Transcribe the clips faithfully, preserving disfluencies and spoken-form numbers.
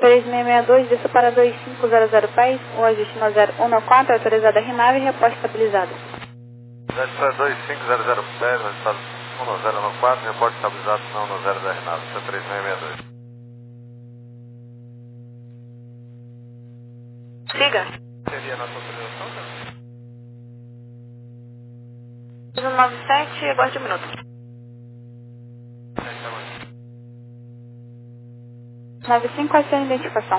três seis seis dois, desça para dois cinco zero zero pés, o ajuste no zero um quatro, autorizada a RNAV e reposta estabilizada. Desce para dois cinco zero zero pés, resultado um zero quatro, reposta estabilizado, não no zero da RNAV, C três seis seis dois. Siga. Seria a nossa autorização, né? um nove sete, aguarde um minuto. nove cinco, qual é a sua identificação?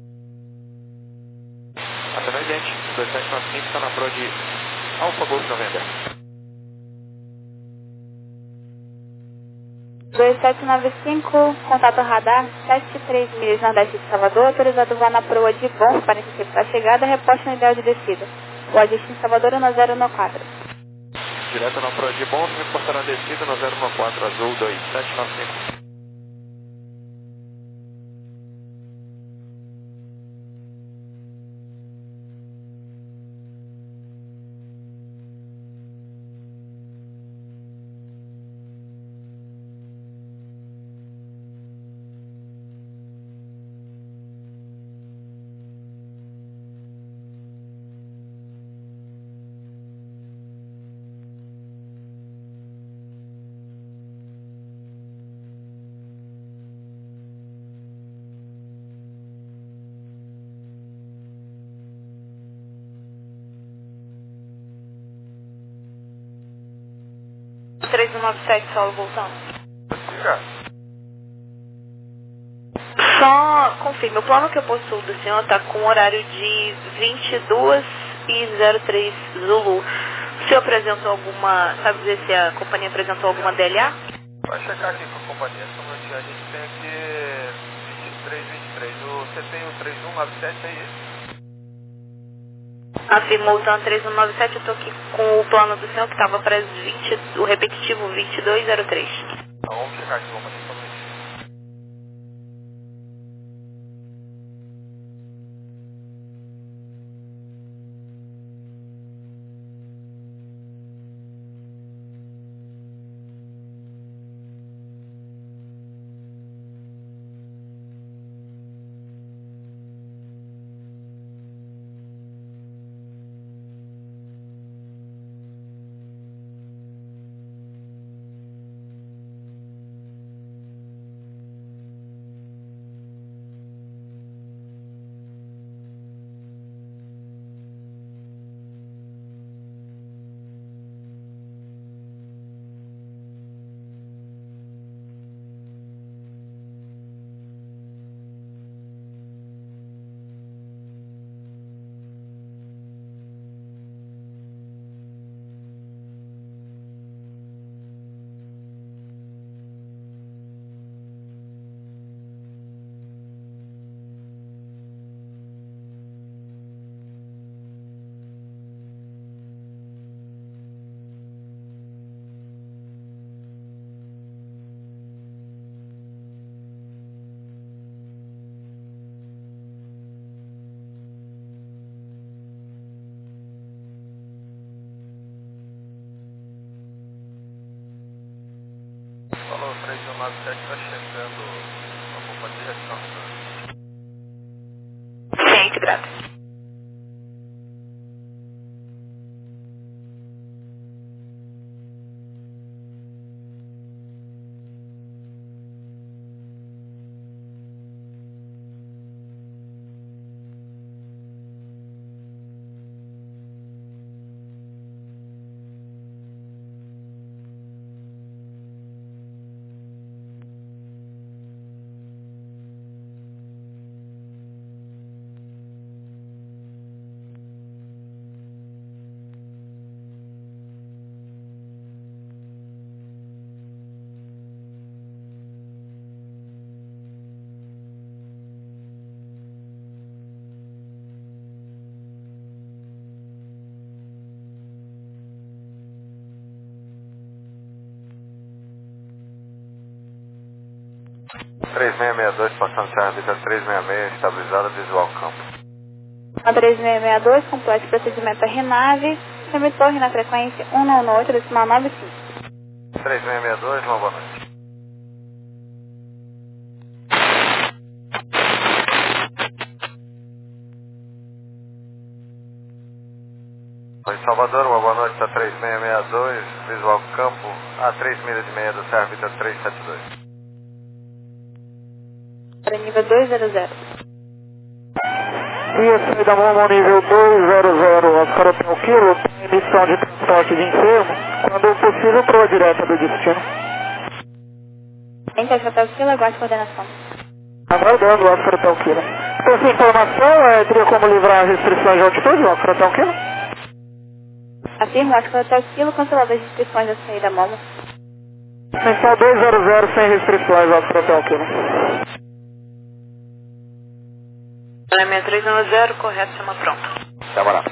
Até no idente, dois sete nove cinco está na prova de Alfa Golf noventa. dois sete nove cinco, contato radar sete três milhas Nordeste de Salvador, autorizado voo na proa de bom para interceptar a chegada, reposta no ideal de descida. O ajuste em Salvador no zero um quatro. Direto na proa de bom, reportará a descida no zero um quatro, azul dois sete nove cinco. três um nove sete, solo voltando. Diga. Só confirme, o plano que eu possuo do senhor está com horário de vinte e duas e zero três Zulu. O senhor apresentou alguma, sabe dizer se a companhia apresentou alguma D L A? Vai checar aqui com a companhia. Como a gente tem aqui vinte e três, vinte e três. Você tem o três um nove sete aí? Afirmou o TAN três um nove sete, eu estou aqui com o plano do senhor que estava para vinte, o repetitivo vinte e dois zero três. Então vamos checar aqui com a companhia. Falou, três um nove sete está chegando a companhia de gestão. Gente, grata. três seis seis dois, passando Serra Vita três seis seis, estabilizada, visual campo. A três seis seis dois, complete procedimento R NAVE, chame torre na frequência um nove oito, decimal nove cinco. três seis seis dois, uma boa noite. Oi, Salvador, uma boa noite, está três seis seis dois, visual campo, a três milhas de meia do Serra Vida três sete dois. Para nível dois zero zero. E a saída Momo nível dois zero zero, Oscar Hotel Kilo, tem emissão de transporte de enfermo, quando possível, proa direta do destino. Entre Hotel Kilo, aguarde coordenação. Aguardando o Oscar Hotel Kilo. Então, essa informação, é, teria como livrar as restrições de altitude, Oscar Hotel Kilo? Afirmo, Oscar Hotel Kilo, cancelado as restrições da saída Momo. Central dois zero zero, sem restrições, Oscar Hotel Kilo. seis três um zero, correto, chama pronto. Chama lá.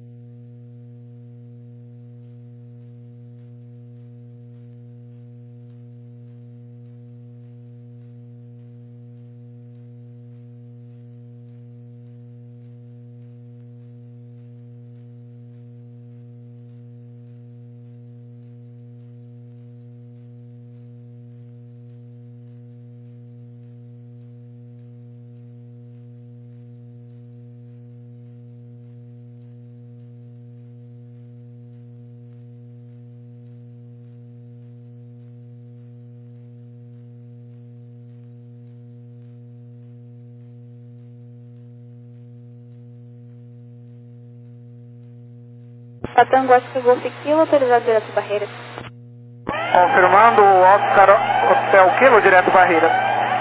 Tango Oscar Golf Kilo, autorizado direto Barreiras. Confirmando o Oscar Hotel Kilo, direto Barreiras.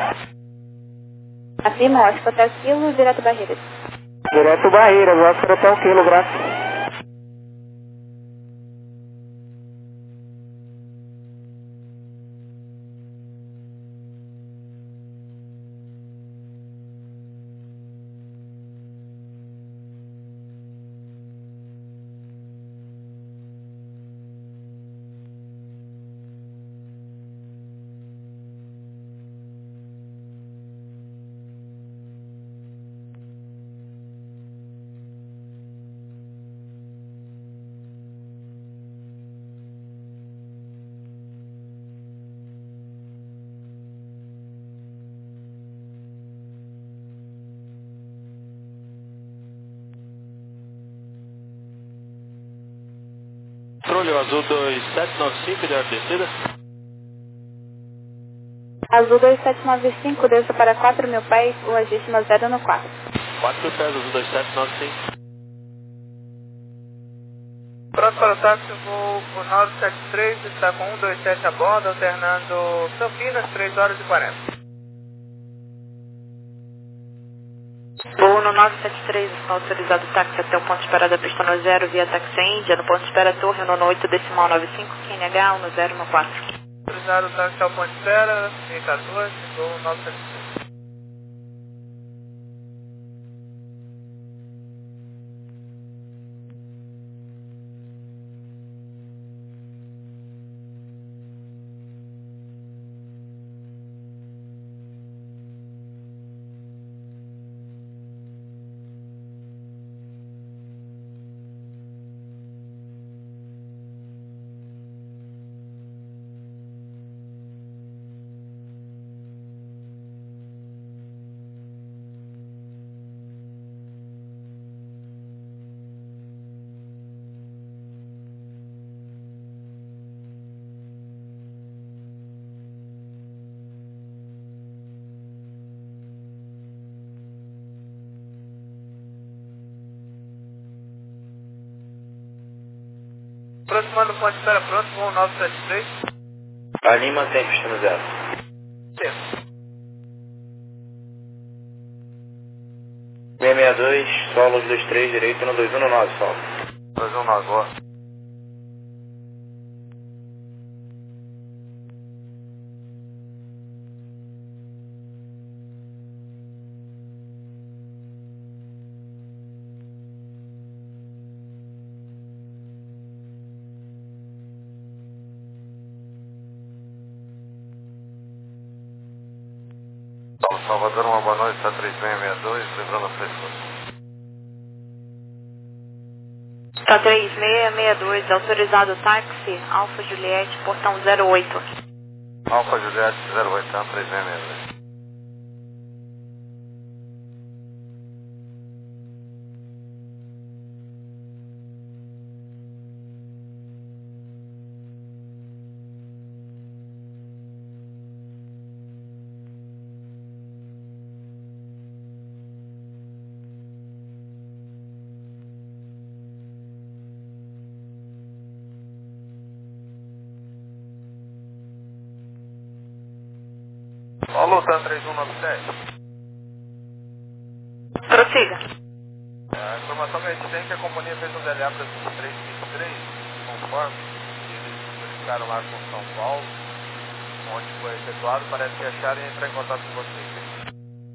Afirmo, Oscar Hotel Kilo, direto Barreiras. Direto Barreiras, Oscar Hotel Kilo, graças. Controle azul dois sete nove cinco, de descida. Azul dois sete nove cinco, desça para quatro mil pés, o legítima zero no quatro. quatro mil pés, azul dois sete nove cinco. Pronto para o táxi, voo por nove sete três, está com um dois sete a bordo, alternando Campinas, três horas e quarenta. Voo no nove sete três, está autorizado o táxi até o ponto de parada pista no zero, via táxi Índia, no ponto de espera Torre, no oito decimal nove cinco, Q N H, um no zero no quatro. Autorizado o táxi ao ponto de espera, em quatorze, voo nove sete três. Aproximando o ponto de espera pronto, voo nove sete três. Ali mantém pista no zero. Certo. seis seis dois, solo dois três, direito no dois um nove, solo. dois um nove, boa. Salvador, uma boa noite, está três seis seis dois, lembrando a pessoa. Tá três seis seis dois, autorizado o táxi, Alfa Juliette, portão zero oito. Alfa Juliette zero oito, três seis seis dois. Alô, Tan três um nove sete. Prossiga. A informação que a gente tem é que a companhia fez um D L A para vinte e três vinte e três, conforme eles verificaram lá com São Paulo, onde foi efetuado, parece que acharam e entrar em contato com vocês.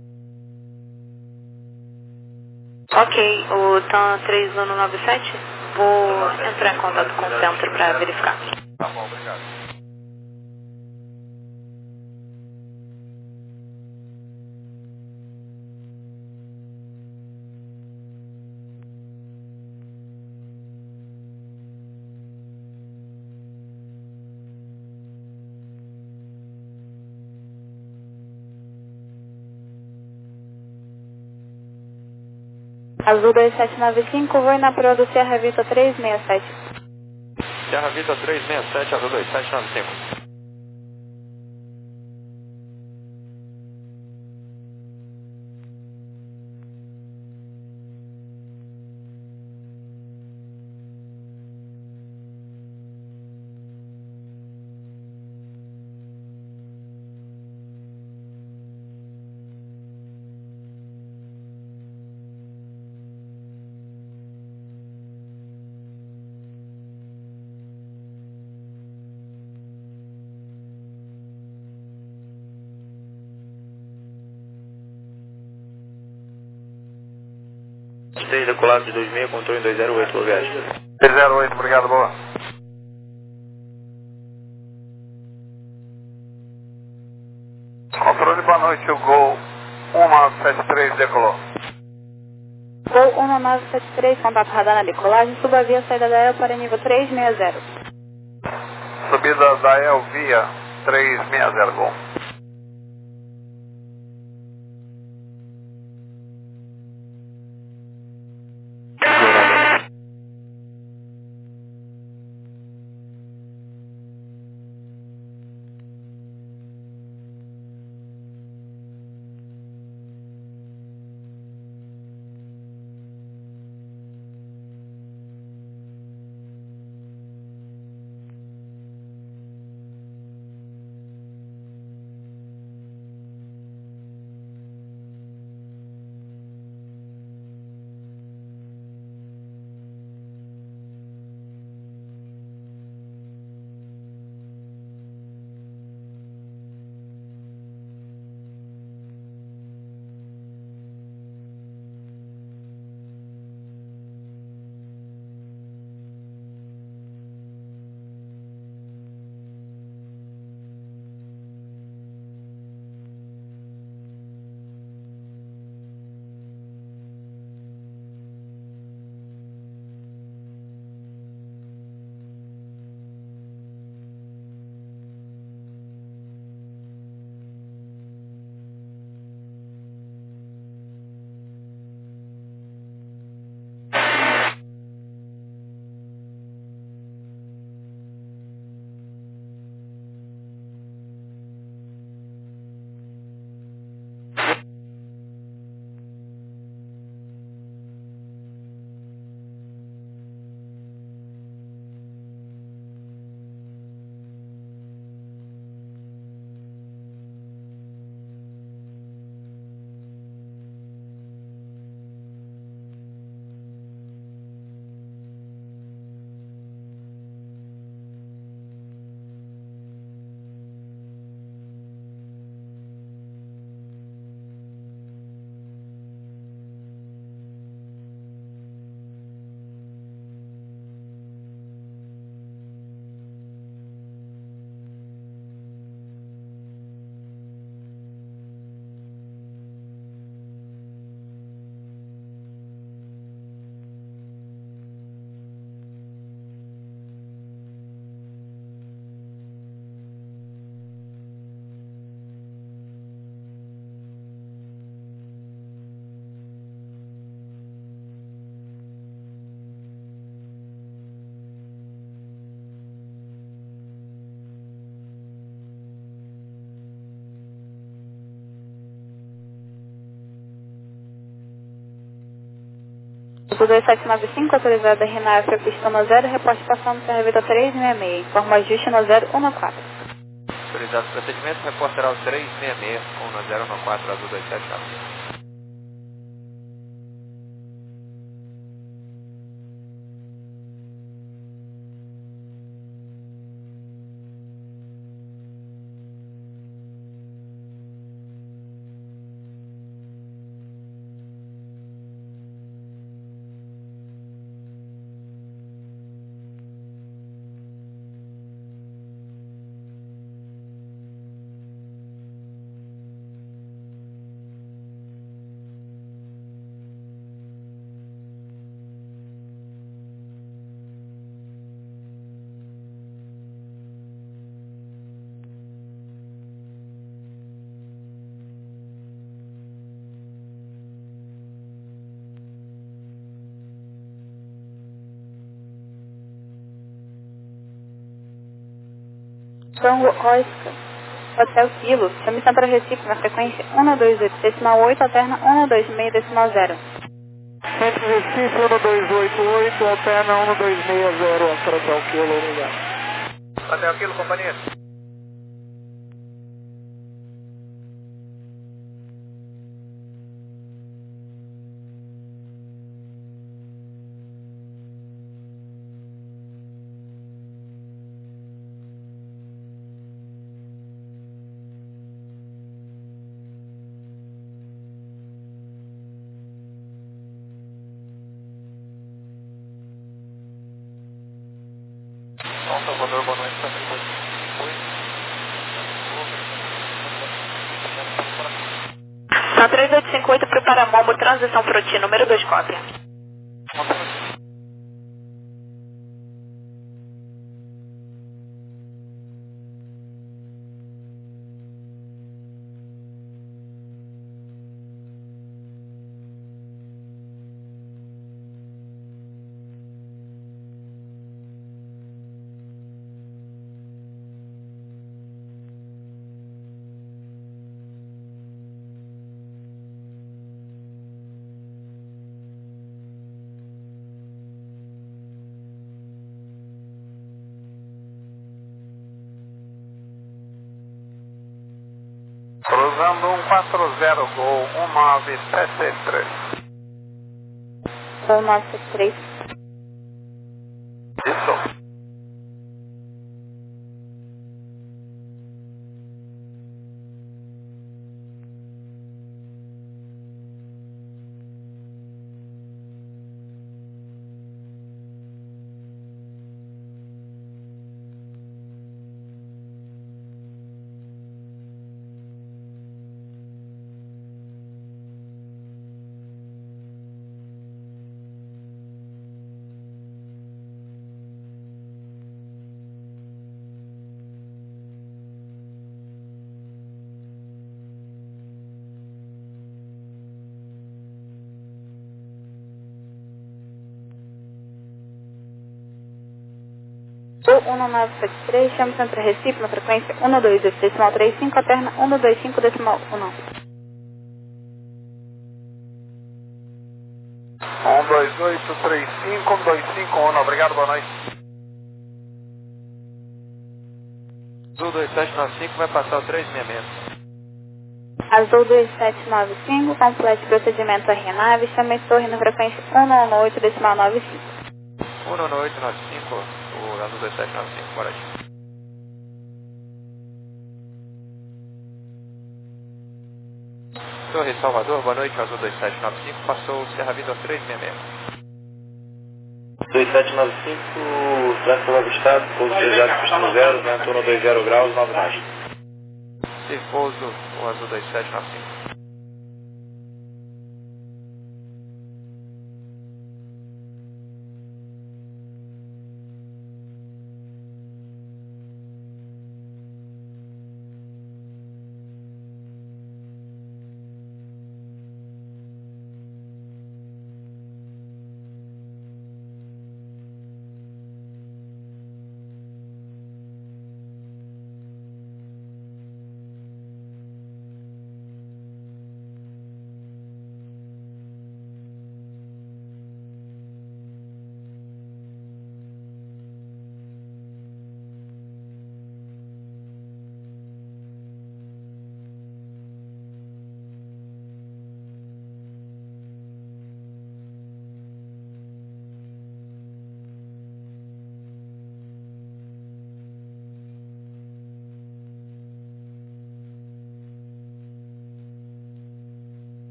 Ok, o TAM três um nove sete, vou entrar em contato com o centro para verificar. Tá bom, obrigado. Azul dois sete nove cinco, vou na proa do Sierra Vita três seis sete. Sierra Vita três seis sete, Azul dois sete nove cinco. seis decolado de dois seis, controle dois zero oito, boa viagem. dois zero oito, obrigado, boa. Controle, boa noite, o Gol um nove sete três decolou. Gol um nove sete três, contato radar na decolagem, suba via saída da E L para nível três seis zero. Subida da E L via três seis zero, Gol. dois sete nove cinco, autorizada R N A F, pista no zero, reporte passando Sierra Vita três seis seis, informa ajuste no zero um quatro. autorizado o procedimento, reportará o três seis seis, um zero um quatro, azul dois sete nove. Tango Oscar, Hotel Kilo, chame Centro Recife na frequência um dois oito decimal oito, alterna um dois seis decimal zero. Centro Recife um dois oito oito, alterna um dois seis zero, Oscar Hotel Kilo, obrigado. Hotel Kilo, companhia. São Salvador, boa noite, tá três oito Na três oito cinco oito para o Paramombo, transição Froti, número dois, cópia. Cruzando um quatro zero, Gol um nove sete três. um nove sete três. Isso. um nove sete três, chame Centro Recife na frequência um dois oito decimal trinta e cinco, alterna um dois cinco decimal um. um dois oito três cinco, um dois cinco um, obrigado, boa noite. Azul dois sete nove cinco vai passar o três seis seis. Azul dois sete nove cinco, complete procedimento R nave, chame Torre na frequência um oito decimal nove cinco. um oito nove cinco, o Azul dois sete nove cinco, bora aí. Torre Salvador, boa noite, Azul dois sete nove cinco, passou o Serra Vida três seis seis. dois sete nove cinco, trânsito avistado, pouso desviado custo zero, vento um dois zero graus, nove margens. Se pouso, o Azul dois sete nove cinco.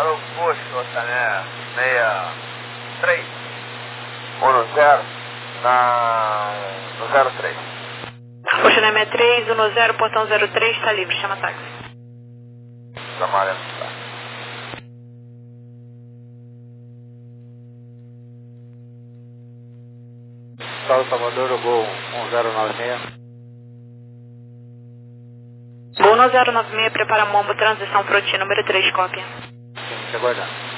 Para o posto, Otané, sessenta e três. um no zero, na... no zero três. Oceané sessenta e três, um no zero, portão zero três, está livre, chama táxi. Amarelo, tá. Salve Salvador, o Gol um zero nove seis. Gol no zero nove seis, prepara Mombo, transição Froti, número três, cópia. Sim, te aguardando.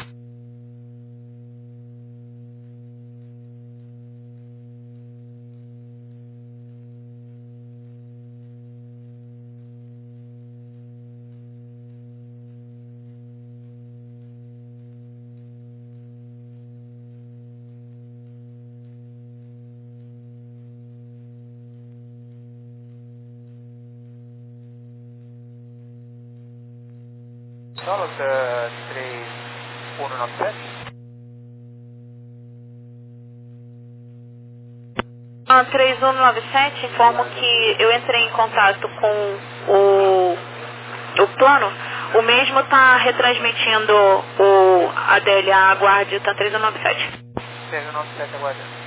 Solo três um nove sete. Ah, três um nove sete, informo que eu entrei em contato com o, o plano. O mesmo está retransmitindo o A D L A, aguarde, está três um nove sete. três um nove sete, aguardando.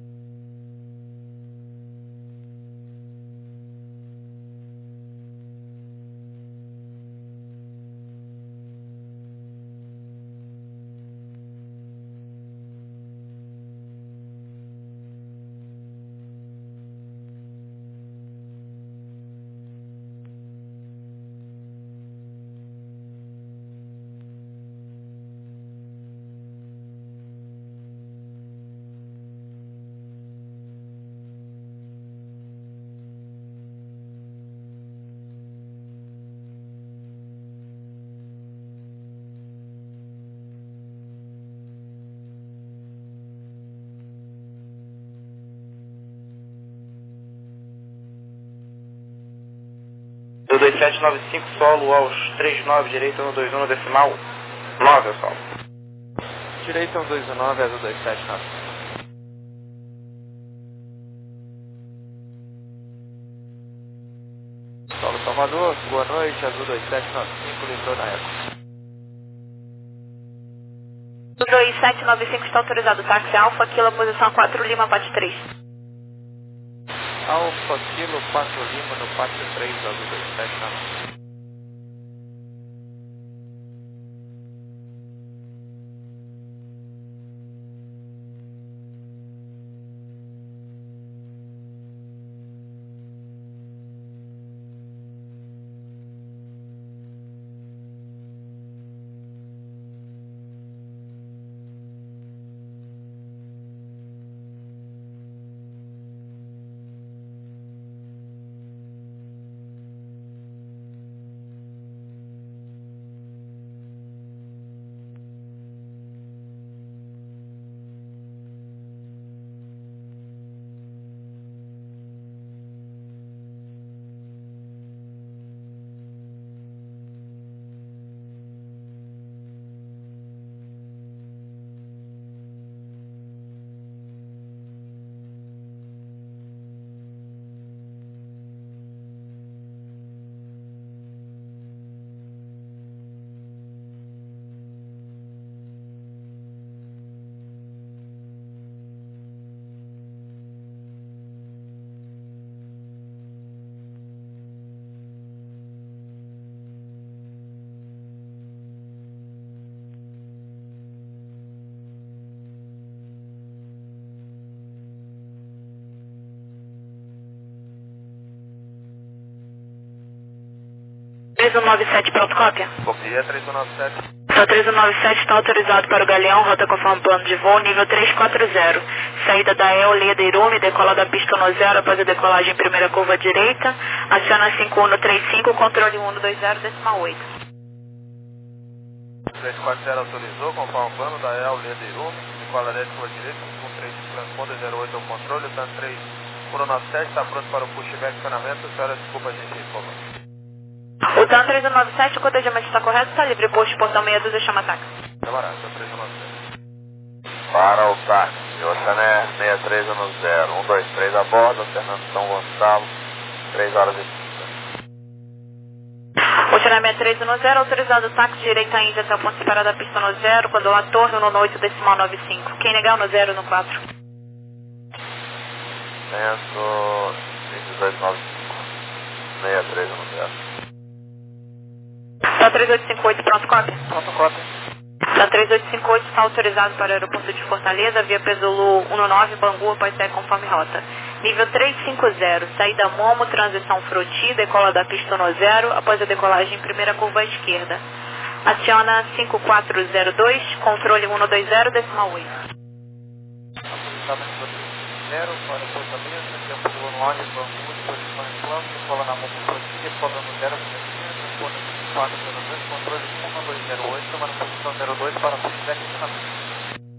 Do dois sete nove cinco, solo aos três nove, direita um dois um no decimal nove, eu solo. Direita um dois um nove, azul dois sete nove. Solo Salvador, boa noite, azul dois sete nove cinco, livrou na época. O dois sete nove cinco está autorizado, táxi Alfa, Kilo, posição quatro Lima, Pat três. Alfa Kilo quatro Lima no Pátio três, azul dois sete nove. três um nove sete, pronto, cópia. Copia três um nove sete. Só três um nove sete está autorizado para o Galeão, rota conforme plano de voo, nível três quatro zero. Saída da E O, Leda Irume, decola da pista no zero, após a decolagem primeira curva direita. Aciona cinco um no trinta e cinco, controle um no dois zero, decimal oito. três quatro zero autorizou, conforme o plano da E O, Leda Irume, decola da curva direita, com três transponder zero oito ao controle, o TAN três um nove sete está pronto para o pushback acionamento, senhora, desculpa a gente, por favor. O TAN três um nove sete, o codejamento está correto, está livre, posto portão meia dúzia, chama táxi. Camarada, três um nove sete. Para o táxi, Oceané seis três um zero, um dois três a bordo, Fernando São Gonçalo, três horas e trinta. Final sessenta e três um zero, autorizado o táxi direita Índia até o ponto separado da pista no zero, quando a torre no oito decimal nove cinco. Quem negar no zero no quatro. Vento vinte e dois nove cinco, sessenta e três um zero. Tá três oito cinco oito, pronto, cópia. Pronto, cópia. Tá três oito cinco oito, está autorizado para o aeroporto de Fortaleza, via Pesulu um nove, Bangu, após sair conforme rota. Nível trezentos e cinquenta, saída Momo, transição Froti, decola da pista no zero, após a decolagem, primeira curva à esquerda. Aciona cinco quatro zero dois, controle um dois zero, decimal oito. Autorizado zero para Fortaleza, tempo do nove, Bangu, posição em plano, decola na Momo Froti, decola no zero, transição quatro zero dois, controle um dois zero oito, tomando posição zero dois para feedback de caminho.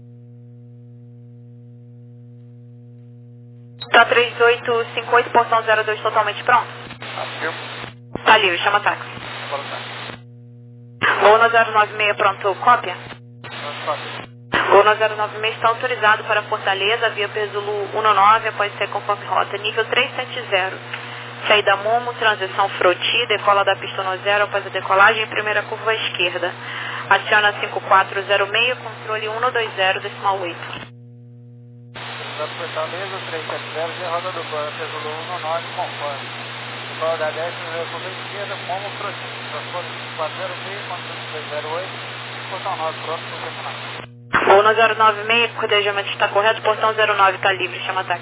Tá três oito cinco oito, portão zero dois totalmente pronto? Afirmo. Tá livre, chama táxi. Agora tá. Voo no zero nove seis, pronto, cópia? Pronto, cópia. Voo no zero nove seis está autorizado para Fortaleza, via Pesulu um nove, após ser conforme rota. Nível trezentos e setenta. Saída Momo, transição Froti, decola da pista no zero, após a decolagem, primeira curva à esquerda. Aciona cinco quatro zero seis, controle um dois zero, decimal oito. Fortaleza, trezentos e setenta, roda do plano, Pesulu um nove, conforme. Decola da dez, primeira curva à esquerda, Momo Froti. Transporte cinco quatro zero seis, controle dois zero oito, portão nove, pronto, posicionado. Voo no zero nove seis, cordejamento está correto, portão zero nove está livre, chama táxi.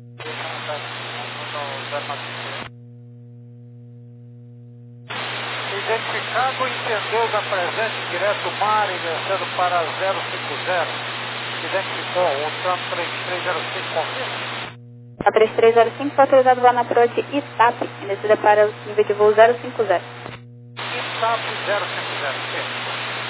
Identificado, entendeu da presença direto mar e descendo para zero cinco zero. Identificou o Trump três três zero cinco, confirma? A três três zero cinco foi autorizado voo na Prode Itap, descida para o nível de voo zero cinco zero. Itap zero cinco zero, sim.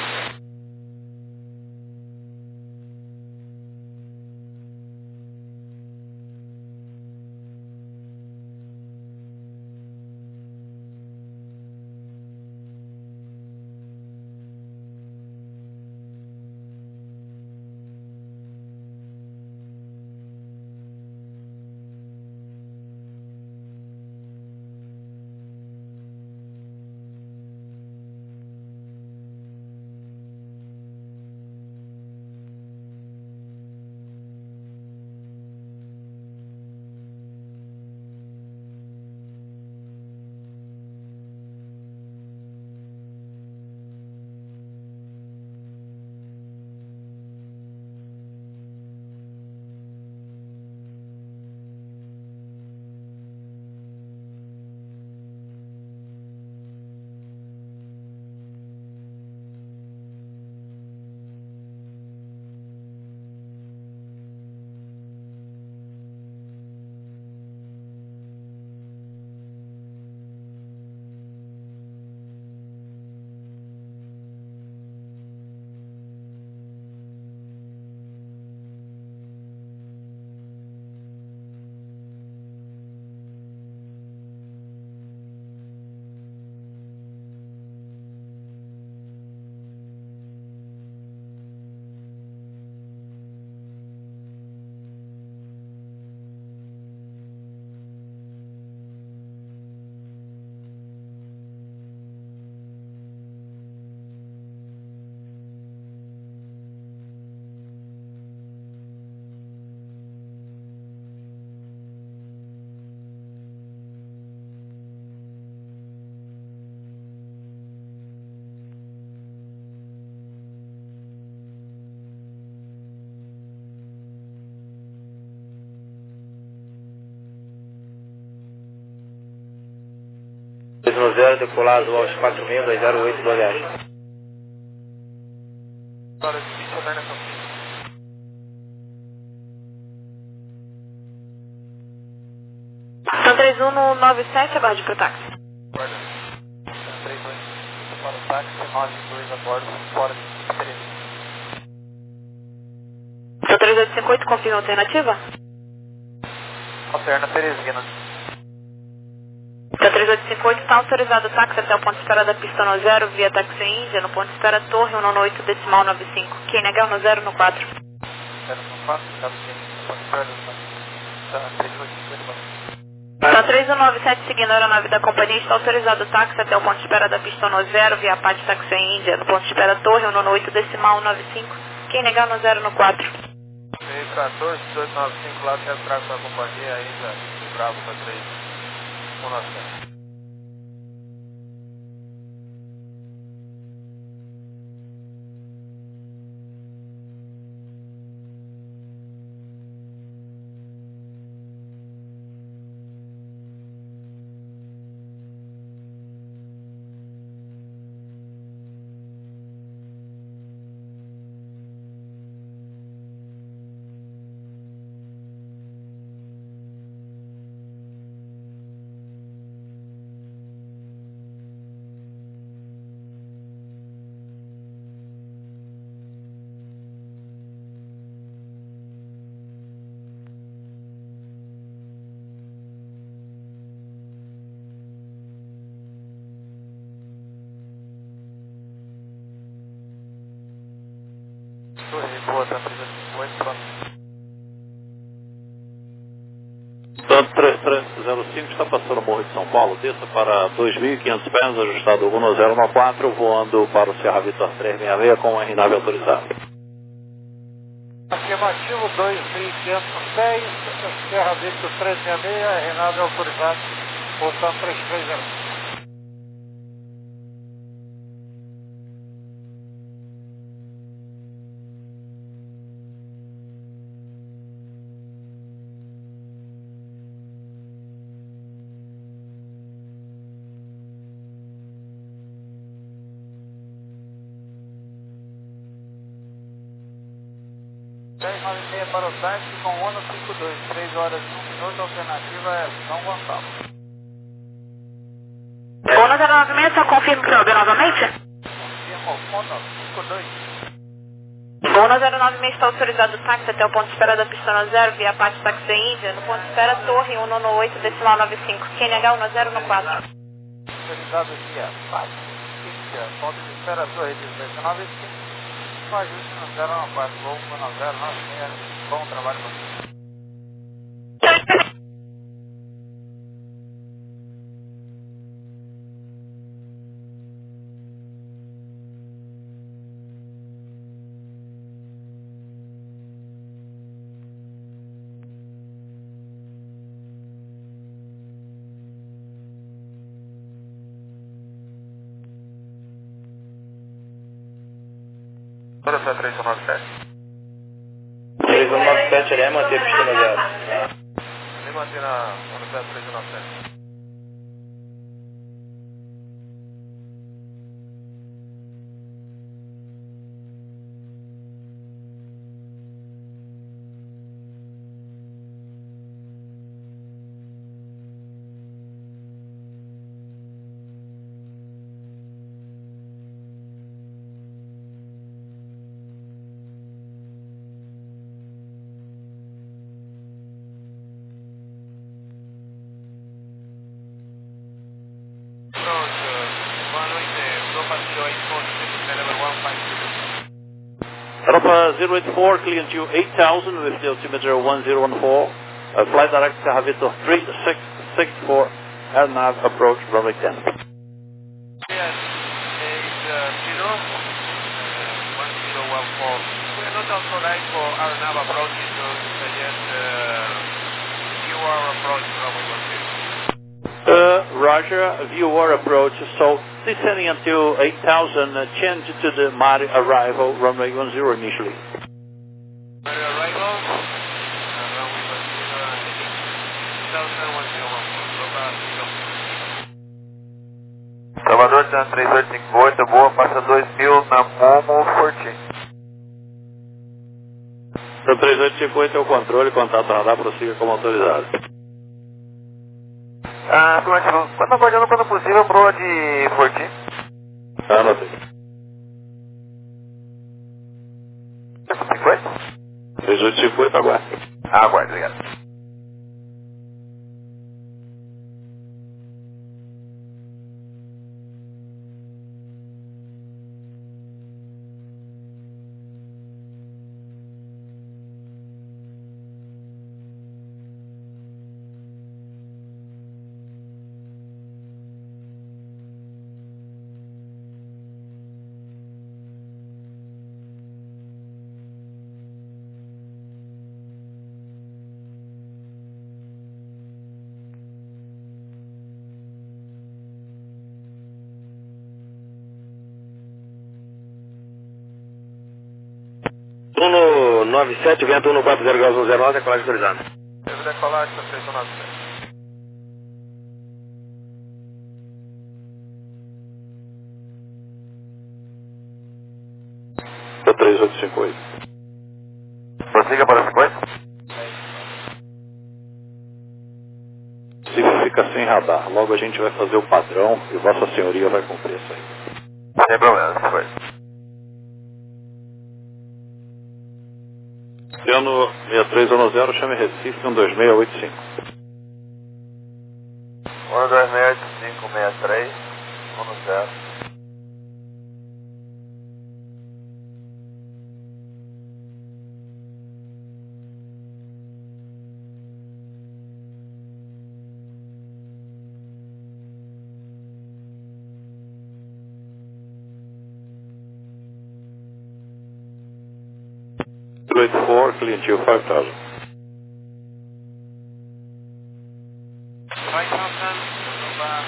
no zero, decolado aos quatro mil, dois zero oito, do aliás. Hora de vinte, alternação. São três um no nove sete, aguarde para o táxi. Guarda. três dois para o táxi, nove dois a bordo, fora de Teresina. São três oito cinco oito, confirma a alternativa? Alterna Teresina. São três oito cinco oito, está autorizado o táxi até o ponto de espera da pista no zero, via táxi Índia, no ponto de espera Torre um no oito, decimal nove cinco. Quem negar no zero no quatro. zero no quatro, caso tenha, no ponto de espera, está três oito cinco oito. São três três um nove sete, seguindo a aeronave da companhia, está autorizado o táxi até o ponto de espera da pista no zero, via Apache Taxi Índia, no ponto de espera Torre, um no oito, decimal nove cinco. Quem negar no zero no quatro. E quatorze, dois nove cinco, lá quero entrar com a companhia ainda, de Bravo para três um nove sete. Torre, boa, tá três oito cinco, pronto. Tanto três três zero cinco está passando o Morro de São Paulo, desça para dois mil e quinhentos pés, ajustado um zero nove quatro, voando para o Sierra Vitor trezentos e sessenta e seis com a R nave autorizada. Afirmativo, dois mil e quinhentos pés, Sierra Vitor trezentos e sessenta e seis, R nave autorizado, voltando três três zero cinco. dez nove seis para o táxi com ONU cinquenta e dois, três horas e um minuto, alternativa é São Gonçalo. ONU zero nove seis, só confirma que ouviu novamente? Confirma, ONU cinquenta e dois. ONU zero nove seis está autorizado o táxi até o ponto de espera da pista no zero, via Apache Taxi Índia, no ponto de espera Torre um no oito, decimal nove cinco. Q N H um no zero no quatro. Autorizado via Apache Índia, ponto de espera Torre dezoito nove cinco. Com ajuste no zero nove quatro, voo no zero nove seis, bom trabalho para você. Toda essa três um nove sete. três um nove sete, ele é manter pista no zero. Nem manter na Universidade três um nove sete. Europa zero eight four, clear to eight thousand with the altimeter one zero one four. Uh, flight direct Sierra Vitor three six six four, Air Nav approach runway ten. Yes, it's uh, zero, uh, one zero one four. We are not authorized for our nav approaches, so suggest uh, viewer approach runway one zero. Uh, Roger, viewer approach, so descending until eight thousand, uh, change to the Mari arrival, runway one zero initially. Mari arrival, uh, runway one zero and eight thousand one zero one four, Europa zero. Salvador, San três oito cinco oito, boa, passa dois mil na Momo Fortin. Então três oito cinco oito é o controle, contato radar, prossiga como autorizado. Ah, afirmativo. Quando aguardando quando possível, proa de Fortin. Ah, anotei. cinquenta? três oito cinco oito, aguarde. Ah, aguardo, obrigado. nove sete, vento um quatro zero graus um zero nove, decolagem autorizada. Deve decolagem para três um nove sete. três oito cinco oito. Prossiga para cinquenta e oito. Se fica sem radar, logo a gente vai fazer o padrão e Vossa Senhoria vai cumprir isso aí. Sem problema, cinquenta e oito. Piano seis três um zero, chame Recife um dois seis oito cinco. um dois seis oito cinco seis três um zero. oito quatro, cliente cinco mil. Vai cantando, não vai.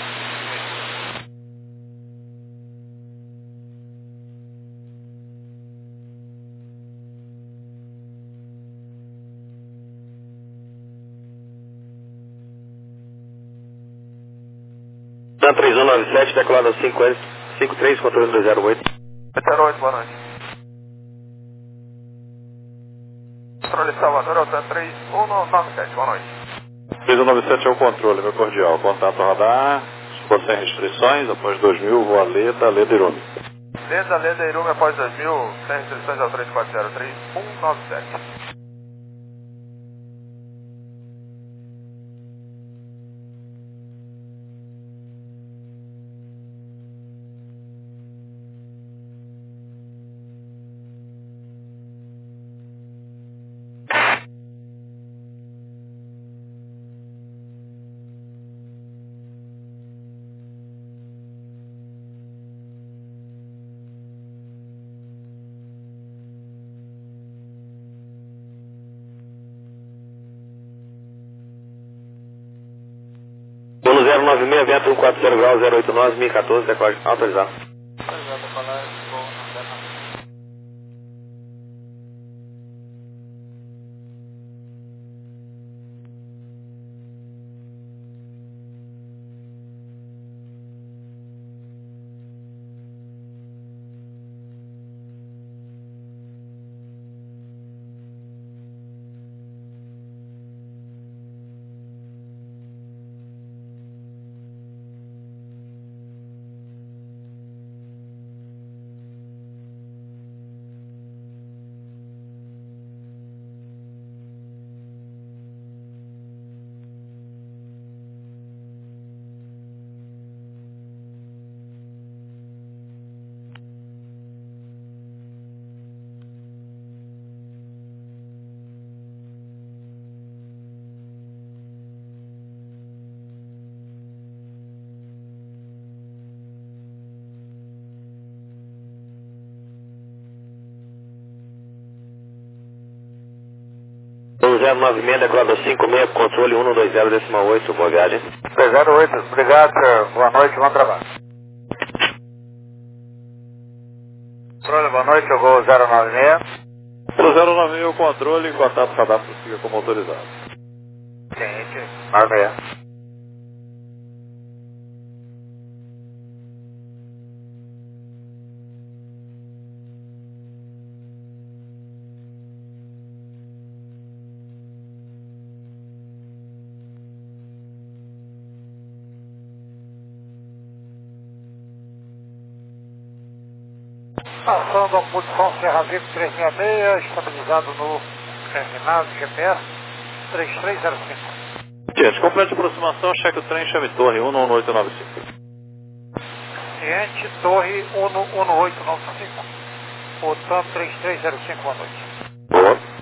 Dan três um nove sete, decolado cinco três, controle dois zero oito. zero oito, boa noite. Controle Salvador, Alta três um nove sete, boa noite. três um nove sete é o controle, meu cordial. Contato radar, ficou sem restrições, após dois mil, voa Leda, Leda Irume. Leda, Leda Irume, após dois mil, sem restrições ao três quatro zero três um nove sete. um zero nove seis, vento um quatro zero graus zero oito nove, mil e quatorze, decolagem autorizada. Autorizada, decolagem, voo não zero nove. um zero nove seis, decolado cinco seis, controle um dois zero, decimal oito, boa viagem. zero oito, obrigado, senhor. Boa noite, bom trabalho. Controle, boa noite, eu vou zero nove seis. zero nove seis, o controle, contato radar, fica como autorizado. Gente, nove seis. Passando ao Multissom Serra Vivo trezentos e sessenta e seis, estabilizado no Ginásio G P S três três zero cinco. Gente, complete aproximação, cheque o trem, chame Torre um um oito nove cinco. Ciente, Torre um um oito nove cinco. Portanto, três três zero cinco, boa noite. Boa.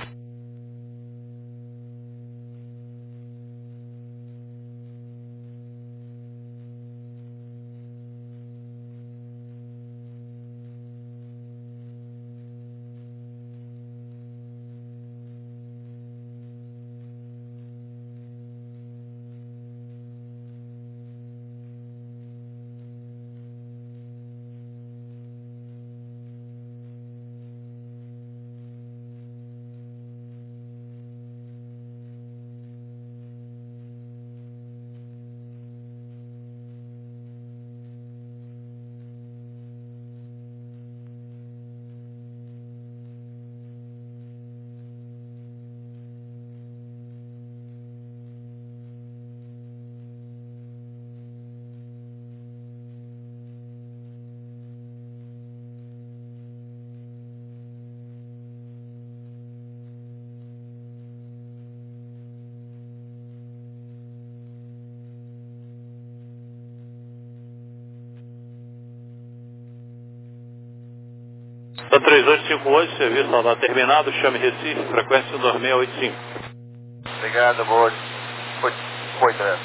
Da três oito cinco oito, serviço não terminado, chame Recife, frequência um dois seis oito cinco. Obrigado, boa. Foi, foi, né?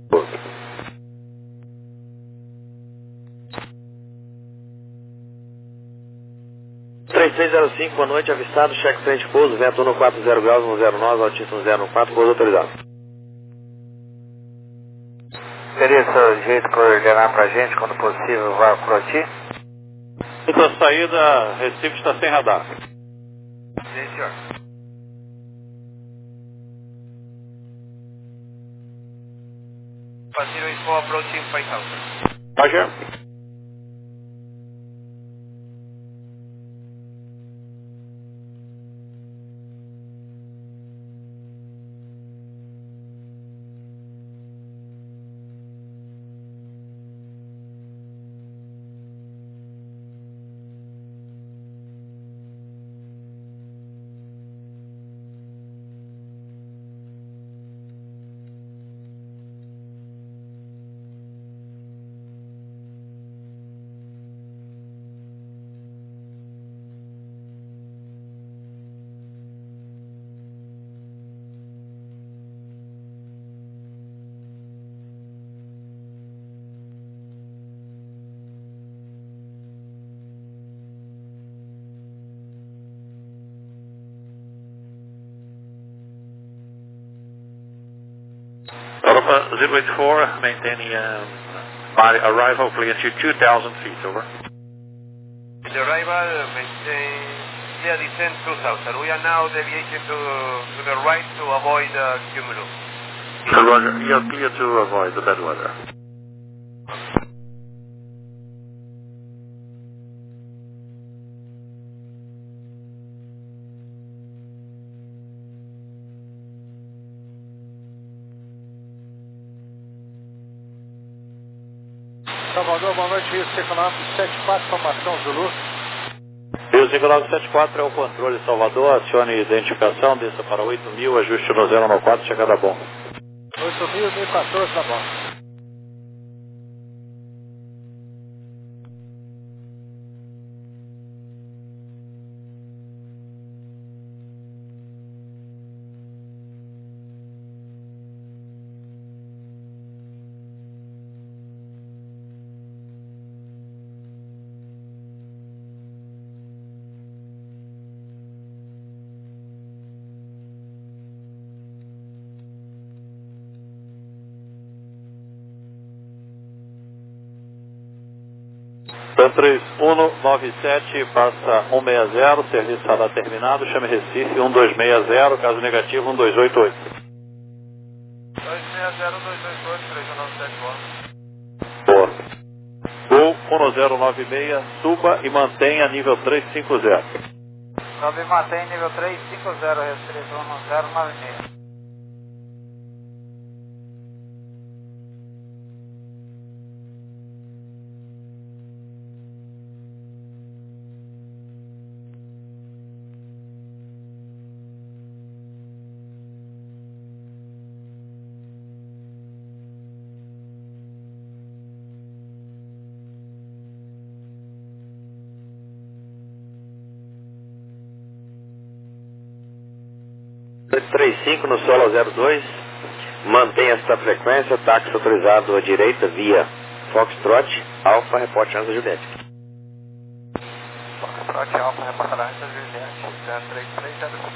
três três zero cinco, boa noite, avistado, cheque frente pouso, vento um quatro zero graus, um zero nove, altíssimo zero quatro, pouso autorizado. Teria seu jeito de coordenar pra gente, quando possível, vá pro Oti? Então, saída, Recife está sem radar. Sim, senhor. Zero eight four approaching five thousand. Roger. Alpha zero eight four, maintaining um, my arrival clear to two thousand feet, over. The arrival maintain clear descent two thousand. We are now deviating to, to the right to avoid uh, cumulus. Roger, you're clear to avoid the bad weather. Salvador, boa noite, Rio cinco nove sete quatro, formação Zulu. Rio cinco nove sete quatro é o controle Salvador, acione identificação, desça para oito mil, ajuste no zero nove quatro, chegada bom. oito mil, mil e quatorze, tá bom. três um nove sete, passa um seis zero, serviço radar terminado, chame Recife um dois seis zero, caso negativo um dois oito oito. dois seis zero, dois dois oito, três nove sete, Boa. Gol um zero nove seis, suba e mantenha nível três cinco zero. Sobe e mantém nível três cinco zero, restrito um zero nove seis. três cinco no solo zero dois, mantenha esta frequência, táxi autorizado à direita via Foxtrot, Alfa, reporte Anza Juliette. Foxtrot, Alfa, reporte Anza Juliette, zero três três zero.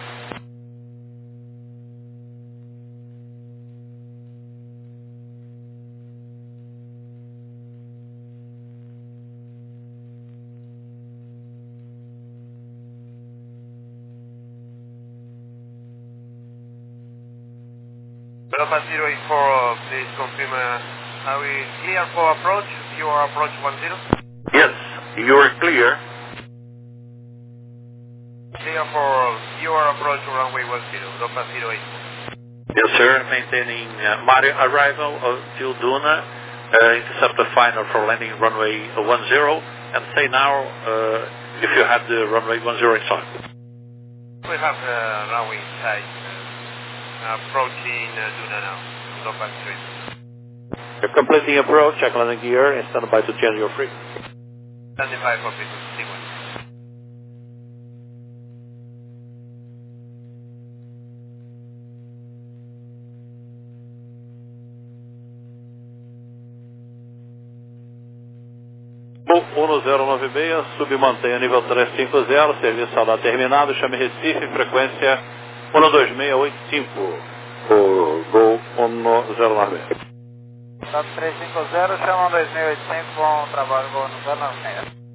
Alpha zero eight four, uh, please confirm, uh, are we clear for approach? You are approach one zero? Yes, you're clear. Clear for your approach runway one zero, Alpha zero eight four. Yes, sir, maintaining uh, Mario arrival till Duna, uh, intercept the final for landing runway one zero, and say now uh, if you have the runway one zero inside. We have uh, runway inside. Approaching uh, Duna now, Alpha Street. You're completing approach, check landing gear, and stand by to change your frequency. Standing by for people, sequence. um zero nove seis, submantenha nível trezentos e cinquenta, serviço saudade terminado, chame Recife, frequência um dois seis oito cinco, o Gol um zero nove seis. Contato trezentos e cinquenta, chama um dois seis oito cinco, bom trabalho, Gol um zero nove seis.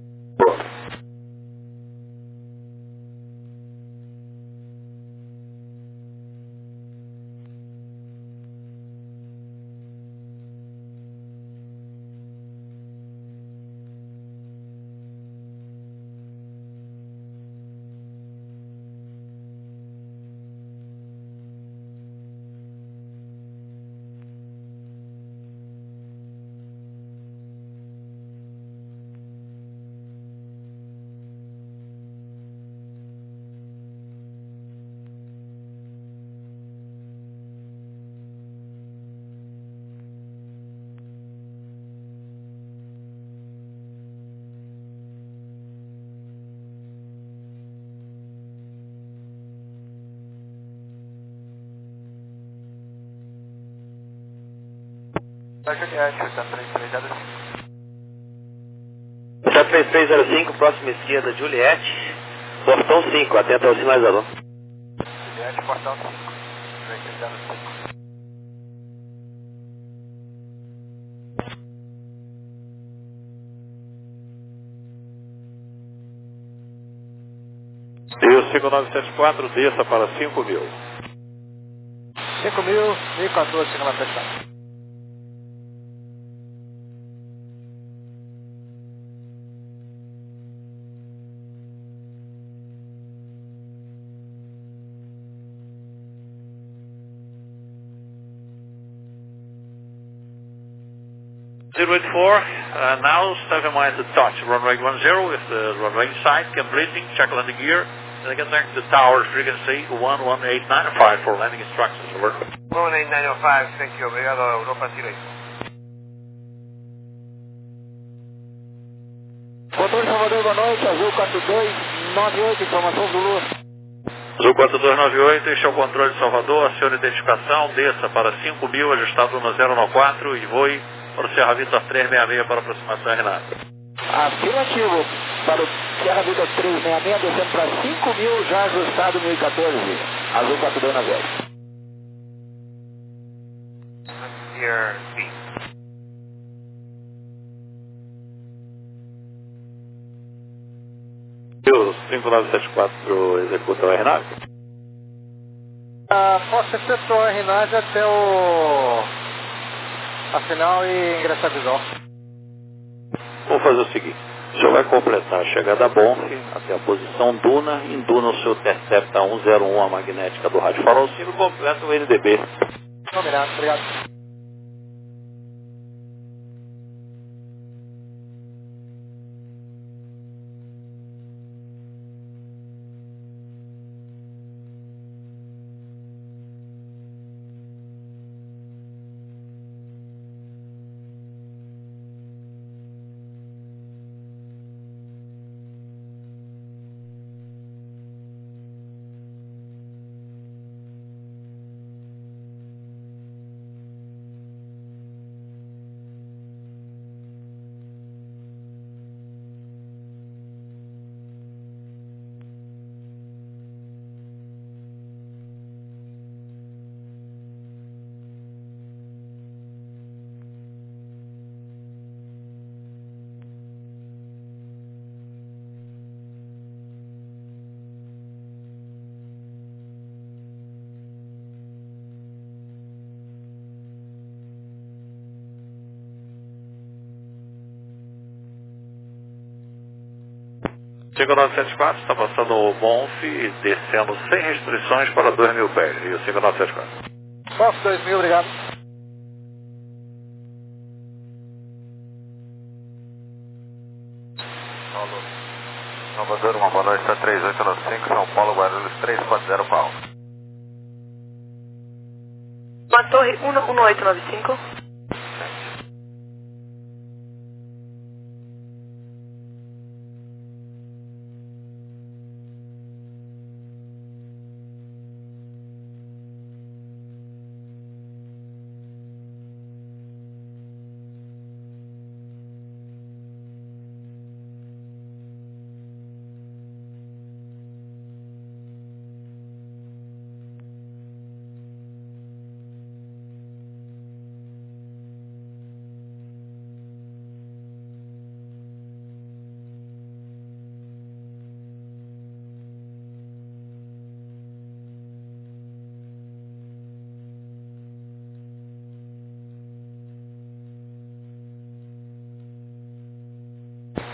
Da Juliette, oito três três zero cinco. oito três três zero cinco, próxima esquerda, Juliette, portão cinco, atento ao sinalizador. Juliette, portão cinco, três três zero cinco. E o cinco nove sete quatro, desça para cinco mil. cinco mil, mil e quatorze, cinco nove sete quatro. zero eight four, uh, now seven miles to touch, runway one zero with the runway inside, completing, check landing gear, and get back to the tower frequency one one eight nine five for landing instructions, over. one eight nine five, thank you, obrigado, Europa Zero. Motor Salvador, boa noite, Azul quatro dois nove oito, informação Zulu. Azul quatro dois nove oito, este é o controle de Salvador, acione a identificação, desça para cinco mil, ajustado um zero nove quatro e voe para o Serra Vitor trezentos e sessenta e seis para aproximação, Renato. Afirmativo, para o Serra Vitor trezentos e sessenta e seis, descendo para cinco mil, já ajustado mil e quatorze, Azul quatro dois nove oito. Here, B. E o cinco nove sete quatro executa o R nove? Ah, posso efetuar o R nove até o... a final e ingressar a visual. Vamos fazer o seguinte, o senhor vai completar a chegada a Bonf até a posição Duna, em Duna o senhor intercepta um zero um a magnética do rádio farol cinco e completa o N D B. Combinado, obrigado. cinco nove sete quatro está passando o Bonf e descendo sem restrições para dois mil pés. E o cinco nove sete quatro? Posso dois mil, obrigado. Paulo. Salvador, uma boa noite, está três oito nove cinco, São Paulo, Guarulhos três quatro zero, Paulo. Uma torre um oito nove cinco.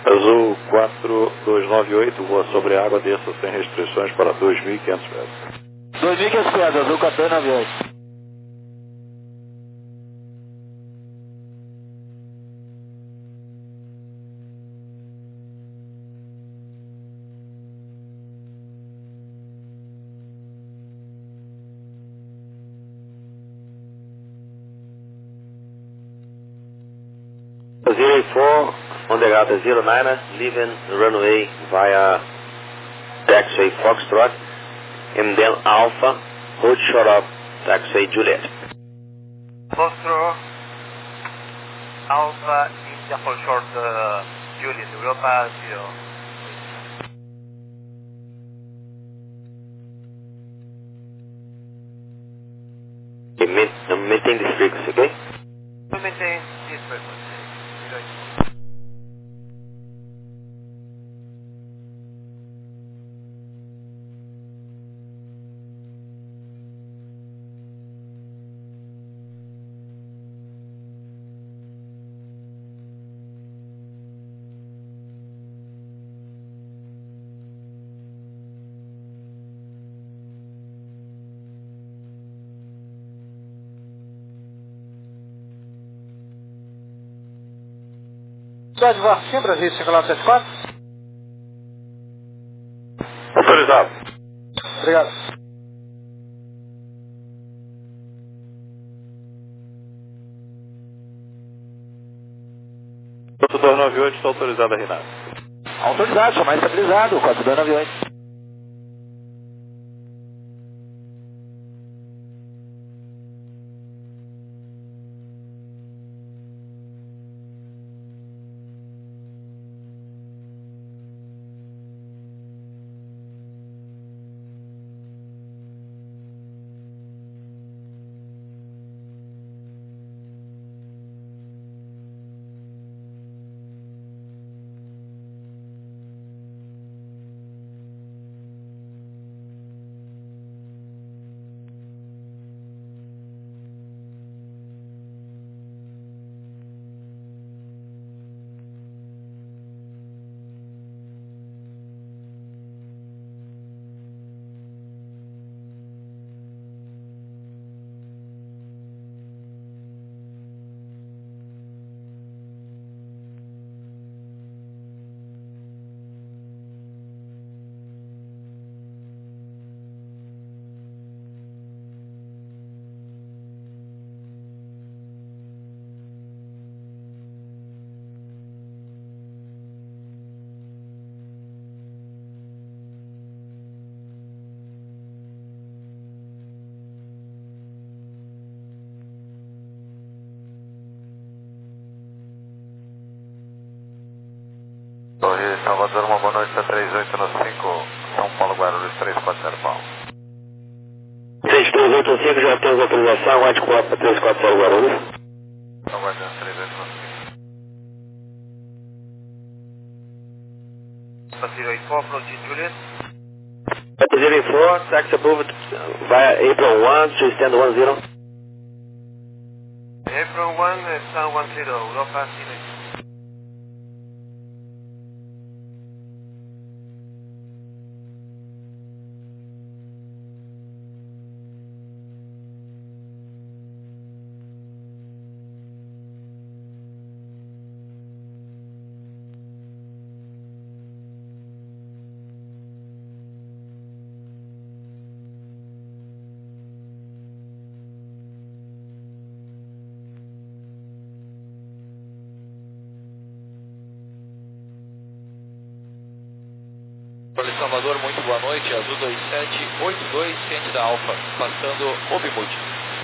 Azul quatro dois nove oito, voa sobre a água, desça sem restrições para dois mil e quinhentos pés. dois mil e quinhentos pés, Azul quatro dois nove oito. zero four on the Delta zero nine, leaving runway via taxiway Foxtrot, and then Alpha, hold short of taxiway Juliet. Foxtrot, Alpha, India, hold short uh, Juliet, Europa zero. Okay, main, maintain this frequency, okay? We maintain this frequency. Cidade Varcinha, Brasil cinco nove sete quatro. Autorizado. Obrigado. quatro dois nove oito está autorizado a RNAV. Autorizado, chamar estabilizado, quatro dois nove oito. Torre Salvador, uma boa noite, três oito nove cinco, São Paulo, Guarulhos, três quatro zero Paulo. três três oito cinco, já temos autorização, White quatro para três quatro zero Guarulhos. Aguardando três oito nove cinco. zero eight four, approach Juliet. zero eight four, taxi approved via April one to stand one zero. April one, stand one zero, Europa zero. Salvador, muito boa noite, Azul dois sete oito dois, ciente da Alfa, passando Obimute.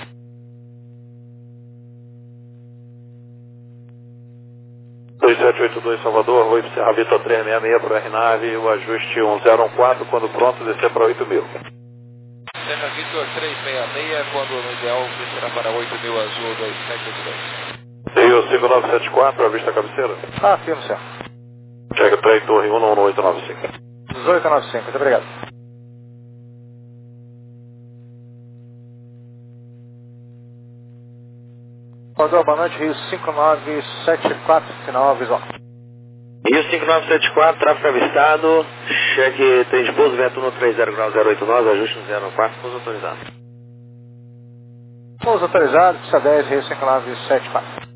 dois sete oito dois Salvador, Oi Serra Vitor três seis seis para o RNAV, o ajuste um zero um quatro, quando pronto descer para oito mil. Serra Vitor três seis seis, quando no ideal descerá para oito mil, Azul dois sete oito dois. C I O cinco nove sete quatro, avista a cabeceira. Ah, firme, senhor. Chega três, torre um um oito nove cinco. dezoito nove cinco, muito obrigado. Salvador, boa noite, Rio cinco nove sete quatro, final visual. Rio cinco nove sete quatro, tráfego avistado, cheque trem de pouso, vento um três zero grau zero oito nove, ajuste no zero quatro, pouso autorizado. Pouso autorizado, pista dez, Rio cinco nove sete quatro.